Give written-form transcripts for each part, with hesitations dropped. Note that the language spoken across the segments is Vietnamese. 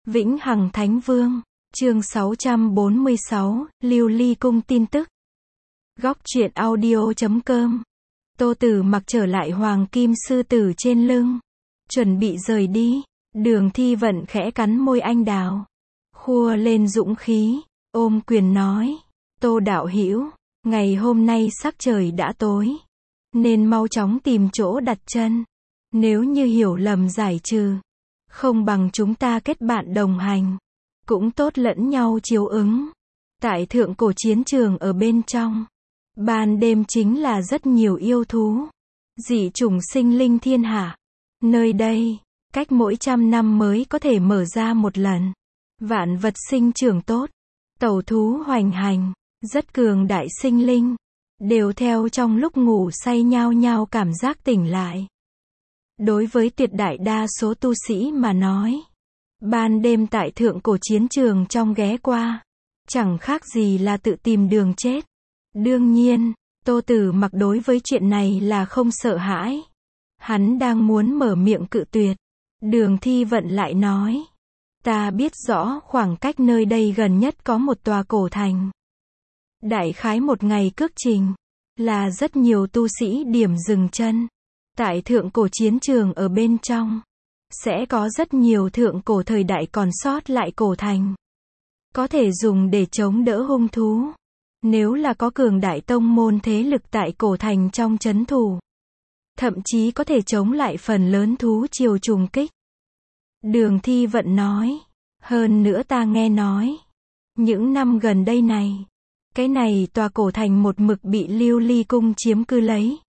Vĩnh Hằng Thánh Vương, chương 646, Lưu Ly Cung tin tức. Góc truyện audio.com. Tô Tử Mặc trở lại Hoàng Kim Sư Tử trên lưng, chuẩn bị rời đi. Đường Thi Vận khẽ cắn môi anh đào, khua lên dũng khí, ôm quyền nói: Tô đạo hữu, ngày hôm nay sắc trời đã tối, nên mau chóng tìm chỗ đặt chân. Nếu như hiểu lầm giải trừ, không bằng chúng ta kết bạn đồng hành, cũng tốt lẫn nhau chiếu ứng. Tại thượng cổ chiến trường ở bên trong, ban đêm chính là rất nhiều yêu thú, dị chủng sinh linh thiên hạ. Nơi đây, cách mỗi 100 năm mới có thể mở ra một lần. Vạn vật sinh trưởng tốt, tẩu thú hoành hành, rất cường đại sinh linh, đều theo trong lúc ngủ say nhao nhao cảm giác tỉnh lại. Đối với tuyệt đại đa số tu sĩ mà nói, ban đêm tại thượng cổ chiến trường trong ghé qua, chẳng khác gì là tự tìm đường chết. Đương nhiên, Tô Tử Mặc đối với chuyện này là không sợ hãi. Hắn đang muốn mở miệng cự tuyệt, Đường Thi Vận lại nói: Ta biết rõ khoảng cách nơi đây gần nhất có một tòa cổ thành. Đại khái một ngày cước trình, là rất nhiều tu sĩ điểm dừng chân. Tại thượng cổ chiến trường ở bên trong, sẽ có rất nhiều thượng cổ thời đại còn sót lại cổ thành, có thể dùng để chống đỡ hung thú. Nếu là có cường đại tông môn thế lực tại cổ thành trong trấn thủ, thậm chí có thể chống lại phần lớn thú triều trùng kích. Đường Thi Vận nói: Hơn nữa ta nghe nói, những năm gần đây này, cái này tòa cổ thành một mực bị Lưu Ly Cung chiếm cứ lấy.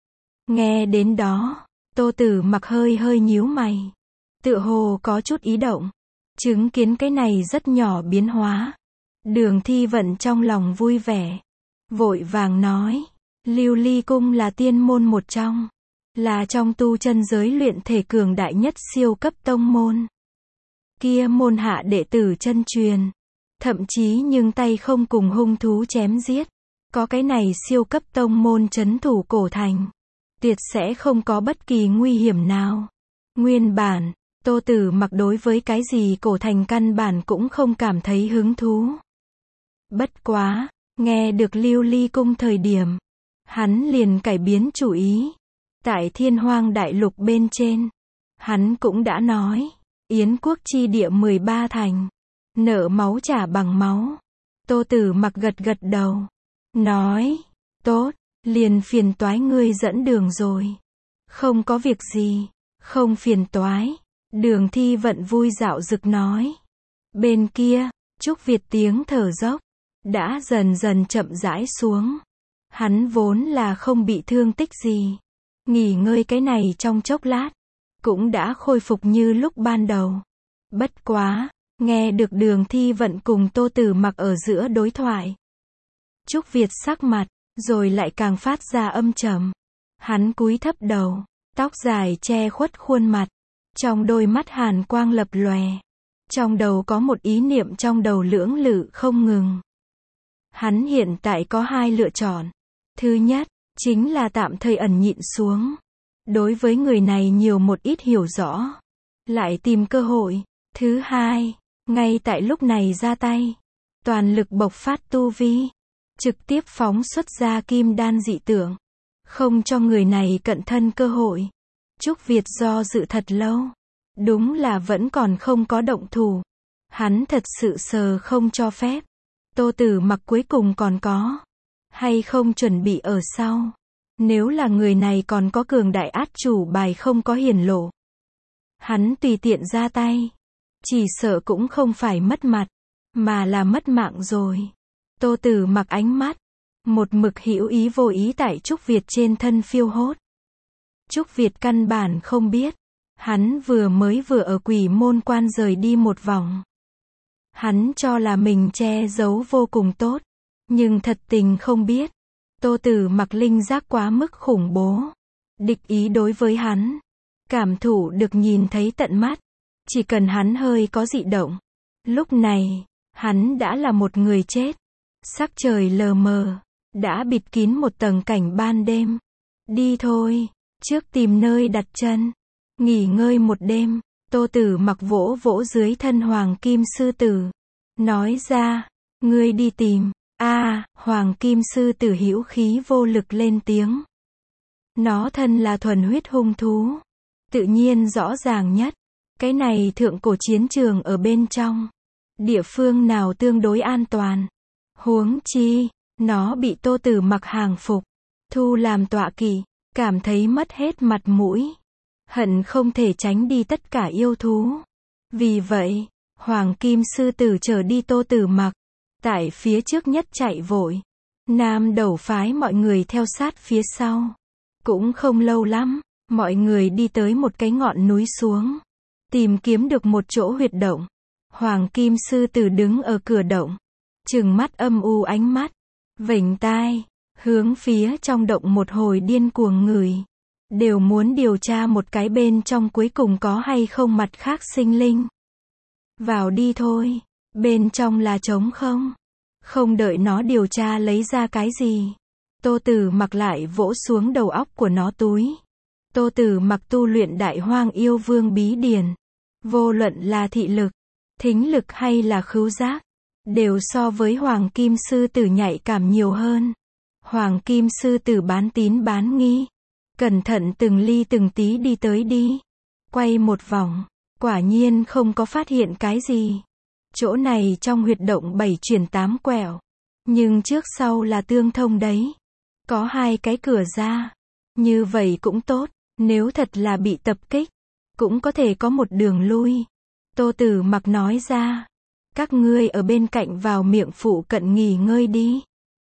Nghe đến đó, Tô Tử Mặc hơi hơi nhíu mày, tựa hồ có chút ý động. Chứng kiến cái này rất nhỏ biến hóa, Đường Thi Vận trong lòng vui vẻ, vội vàng nói: Lưu Ly Cung là tiên môn một trong, là trong tu chân giới luyện thể cường đại nhất siêu cấp tông môn. Kia môn hạ đệ tử chân truyền, thậm chí nhưng tay không cùng hung thú chém giết. Có cái này siêu cấp tông môn trấn thủ cổ thành, tuyệt sẽ không có bất kỳ nguy hiểm nào. Nguyên bản, Tô Tử Mặc đối với cái gì cổ thành căn bản cũng không cảm thấy hứng thú. Bất quá, nghe được Lưu Ly Cung thời điểm, hắn liền cải biến chủ ý. Tại Thiên Hoang Đại Lục bên trên, hắn cũng đã nói, Yến quốc chi địa 13 thành, nợ máu trả bằng máu. Tô Tử Mặc gật gật đầu, nói: Tốt, liền phiền toái ngươi dẫn đường rồi. Không có việc gì, không phiền toái. Đường Thi Vận vui dạo dực nói. Bên kia, Trúc Việt tiếng thở dốc đã dần dần chậm rãi xuống. Hắn vốn là không bị thương tích gì, nghỉ ngơi cái này trong chốc lát, cũng đã khôi phục như lúc ban đầu. Bất quá, nghe được Đường Thi Vận cùng Tô Tử Mặc ở giữa đối thoại, Trúc Việt sắc mặt rồi lại càng phát ra âm trầm. Hắn cúi thấp đầu, tóc dài che khuất khuôn mặt, trong đôi mắt hàn quang lập lòe. Trong đầu có một ý niệm trong đầu lưỡng lự không ngừng. Hắn hiện tại có hai lựa chọn. Thứ nhất, chính là tạm thời ẩn nhịn xuống, đối với người này nhiều một ít hiểu rõ, lại tìm cơ hội. Thứ hai, ngay tại lúc này ra tay, toàn lực bộc phát tu vi, trực tiếp phóng xuất ra kim đan dị tượng, không cho người này cận thân cơ hội. Trúc Việt do dự thật lâu, đúng là vẫn còn không có động thủ. Hắn thật sự sờ không cho phép. Tô Tử Mặc cuối cùng còn có hay không chuẩn bị ở sau. Nếu là người này còn có cường đại át chủ bài không có hiển lộ, hắn tùy tiện ra tay, chỉ sợ cũng không phải mất mặt, mà là mất mạng rồi. Tô Tử Mặc ánh mắt một mực hữu ý vô ý tại Trúc Việt trên thân phiêu hốt. Trúc Việt căn bản không biết, hắn vừa ở Quỷ Môn Quan rời đi một vòng. Hắn cho là mình che giấu vô cùng tốt, nhưng thật tình không biết, Tô Tử Mặc linh giác quá mức khủng bố. Địch ý đối với hắn, cảm thụ được nhìn thấy tận mắt. Chỉ cần hắn hơi có dị động, lúc này, hắn đã là một người chết. Sắc trời lờ mờ, đã bịt kín một tầng cảnh ban đêm. Đi thôi, trước tìm nơi đặt chân, nghỉ ngơi một đêm. Tô Tử Mặc vỗ vỗ dưới thân Hoàng Kim Sư Tử, nói ra, ngươi đi tìm. Hoàng Kim Sư Tử hữu khí vô lực lên tiếng. Nó thân là thuần huyết hung thú, tự nhiên rõ ràng nhất. Cái này thượng cổ chiến trường ở bên trong, địa phương nào tương đối an toàn. Huống chi, nó bị Tô Tử Mặc hàng phục, thu làm tọa kỵ, cảm thấy mất hết mặt mũi, hận không thể tránh đi tất cả yêu thú. Vì vậy, Hoàng Kim Sư Tử chở đi Tô Tử Mặc, tại phía trước nhất chạy vội. Nam Đầu phái mọi người theo sát phía sau. Cũng không lâu lắm, mọi người đi tới một cái ngọn núi xuống, tìm kiếm được một chỗ huyệt động. Hoàng Kim Sư Tử đứng ở cửa động, trừng mắt âm u ánh mắt, vểnh tai, hướng phía trong động một hồi điên cuồng ngửi. Đều muốn điều tra một cái bên trong cuối cùng có hay không mặt khác sinh linh. Vào đi thôi, bên trong là trống không. Không đợi nó điều tra lấy ra cái gì, Tô Tử Mặc lại vỗ xuống đầu óc của nó túi. Tô Tử Mặc tu luyện Đại Hoang Yêu Vương bí điển, vô luận là thị lực, thính lực hay là khứu giác, đều so với Hoàng Kim Sư Tử nhạy cảm nhiều hơn. Hoàng Kim Sư Tử bán tín bán nghi, cẩn thận từng ly từng tí đi tới đi, quay một vòng, quả nhiên không có phát hiện cái gì. Chỗ này trong huyệt động 7 chuyển 8 quẹo, nhưng trước sau là tương thông đấy. Có 2 cái cửa ra, như vậy cũng tốt, nếu thật là bị tập kích, cũng có thể có một đường lui. Tô Tử Mặc nói ra, các ngươi ở bên cạnh vào miệng phụ cận nghỉ ngơi đi.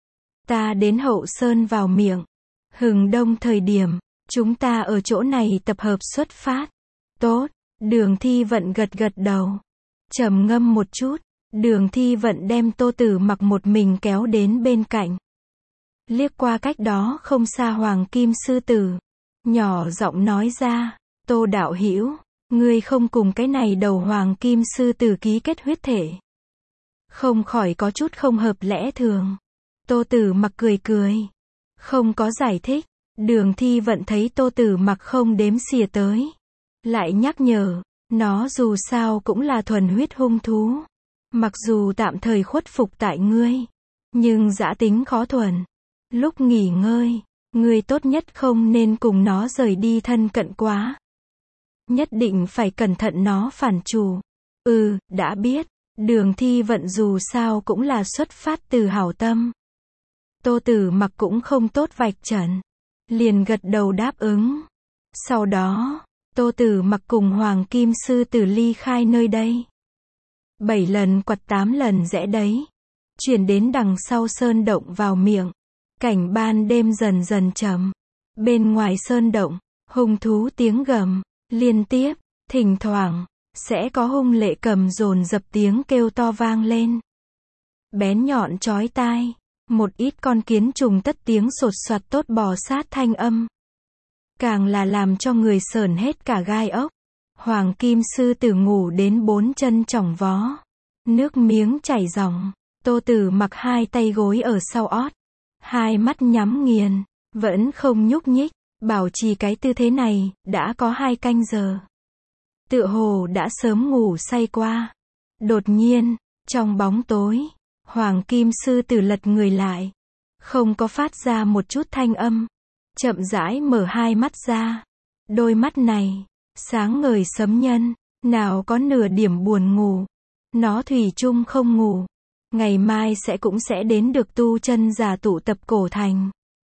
Ta đến Hậu Sơn vào miệng. Hừng đông thời điểm, chúng ta ở chỗ này tập hợp xuất phát. Tốt, Đường Thi Vận gật gật đầu. Trầm ngâm một chút, Đường Thi Vận đem Tô Tử Mặc một mình kéo đến bên cạnh. Liếc qua cách đó không xa Hoàng Kim Sư Tử, nhỏ giọng nói ra, Tô đạo hữu, ngươi không cùng cái này đầu Hoàng Kim Sư Tử ký kết huyết thể. Không khỏi có chút không hợp lẽ thường. Tô Tử Mặc cười cười, không có giải thích. Đường Thi Vận thấy Tô Tử Mặc không đếm xỉa tới, lại nhắc nhở, nó dù sao cũng là thuần huyết hung thú. Mặc dù tạm thời khuất phục tại ngươi, nhưng dã tính khó thuần. Lúc nghỉ ngơi, ngươi tốt nhất không nên cùng nó rời đi thân cận quá. Nhất định phải cẩn thận nó phản chủ. Đã biết. Đường Thi Vận dù sao cũng là xuất phát từ hảo tâm. Tô Tử Mặc cũng không tốt vạch trần, liền gật đầu đáp ứng. Sau đó, Tô Tử Mặc cùng Hoàng Kim Sư Tử ly khai nơi đây. 7 lần quặt 8 lần rẽ đấy, chuyển đến đằng sau sơn động vào miệng. Cảnh ban đêm dần dần trầm. Bên ngoài sơn động, hung thú tiếng gầm liên tiếp, thỉnh thoảng sẽ có hung lệ cầm dồn dập tiếng kêu to vang lên. Bén nhọn chói tai, một ít con kiến trùng tất tiếng sột soạt tốt bò sát thanh âm. Càng là làm cho người sởn hết cả gai ốc. Hoàng Kim Sư Tử ngủ đến 4 chân chỏng vó, nước miếng chảy ròng. Tô Tử Mặc 2 tay gối ở sau ót, 2 mắt nhắm nghiền, vẫn không nhúc nhích, bảo trì cái tư thế này, đã có 2 canh giờ. Tựa hồ đã sớm ngủ say qua. Đột nhiên, trong bóng tối, Hoàng Kim Sư Tử lật người lại, không có phát ra một chút thanh âm, chậm rãi mở 2 mắt ra. Đôi mắt này, sáng ngời sấm nhân, nào có nửa điểm buồn ngủ. Nó thủy chung không ngủ. Ngày mai cũng sẽ đến được tu chân giả tụ tập cổ thành.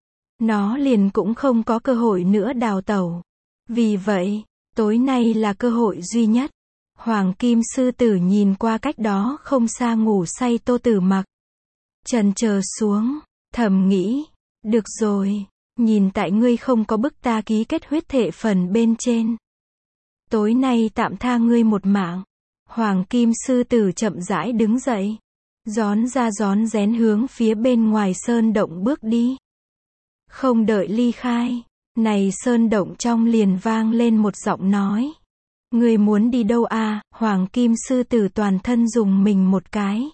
Nó liền cũng không có cơ hội nữa đào tẩu. Vì vậy, tối nay là cơ hội duy nhất. Hoàng Kim Sư Tử nhìn qua cách đó không xa ngủ say Tô Tử Mặc. Chần chờ xuống, thầm nghĩ, được rồi, nhìn tại ngươi không có bức ta ký kết huyết thể phần bên trên. Tối nay tạm tha ngươi một mạng. Hoàng Kim Sư Tử chậm rãi đứng dậy, rón ra rón rén hướng phía bên ngoài sơn động bước đi. Không đợi ly khai, này sơn động trong liền vang lên một giọng nói. Ngươi muốn đi đâu à? Hoàng Kim Sư Tử toàn thân dùng mình một cái.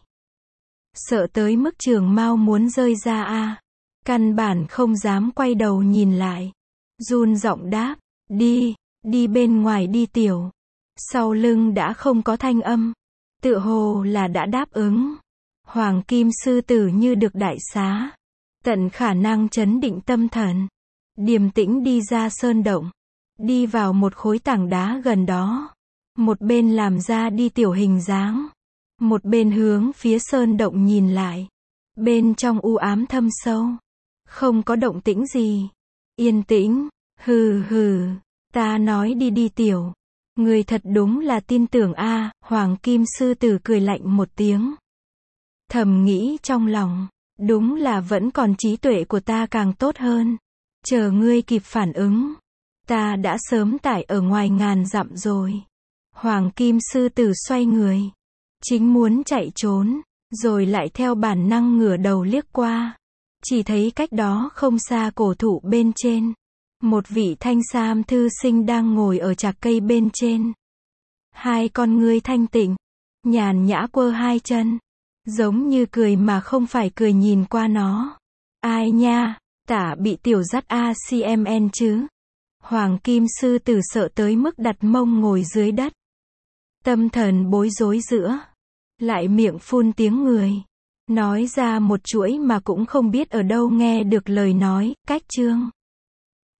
Sợ tới mức trường mao muốn rơi ra à? Căn bản không dám quay đầu nhìn lại. Run giọng đáp, đi bên ngoài đi tiểu Sau lưng đã không có thanh âm. Tựa hồ là đã đáp ứng. Hoàng kim sư tử như được đại xá. Tận khả năng trấn định tâm thần. Điềm tĩnh đi ra sơn động. Đi vào một khối tảng đá gần đó. Một bên làm ra đi tiểu hình dáng. Một bên hướng phía sơn động nhìn lại. Bên trong u ám thâm sâu. Không có động tĩnh gì. Yên tĩnh. Hừ hừ. Ta nói đi đi tiểu. Người thật đúng là tin tưởng a. Hoàng kim sư tử cười lạnh một tiếng. Thầm nghĩ trong lòng. Đúng là vẫn còn trí tuệ của ta càng tốt hơn. Chờ ngươi kịp phản ứng. Ta đã sớm tải ở ngoài ngàn dặm rồi. Hoàng kim sư tử xoay người. Chính muốn chạy trốn. Rồi lại theo bản năng ngửa đầu liếc qua. Chỉ thấy cách đó không xa cổ thụ bên trên. Một vị thanh sam thư sinh đang ngồi ở chạc cây bên trên. Hai con ngươi thanh tịnh. Nhàn nhã quơ hai chân. Giống như cười mà không phải cười nhìn qua nó. Ai nha, tả bị tiểu dắt ACMN chứ. Hoàng kim sư tử sợ tới mức đặt mông ngồi dưới đất. Tâm thần bối rối giữa. Lại miệng phun tiếng người. Nói ra một chuỗi mà cũng không biết ở đâu nghe được lời nói, cách chương.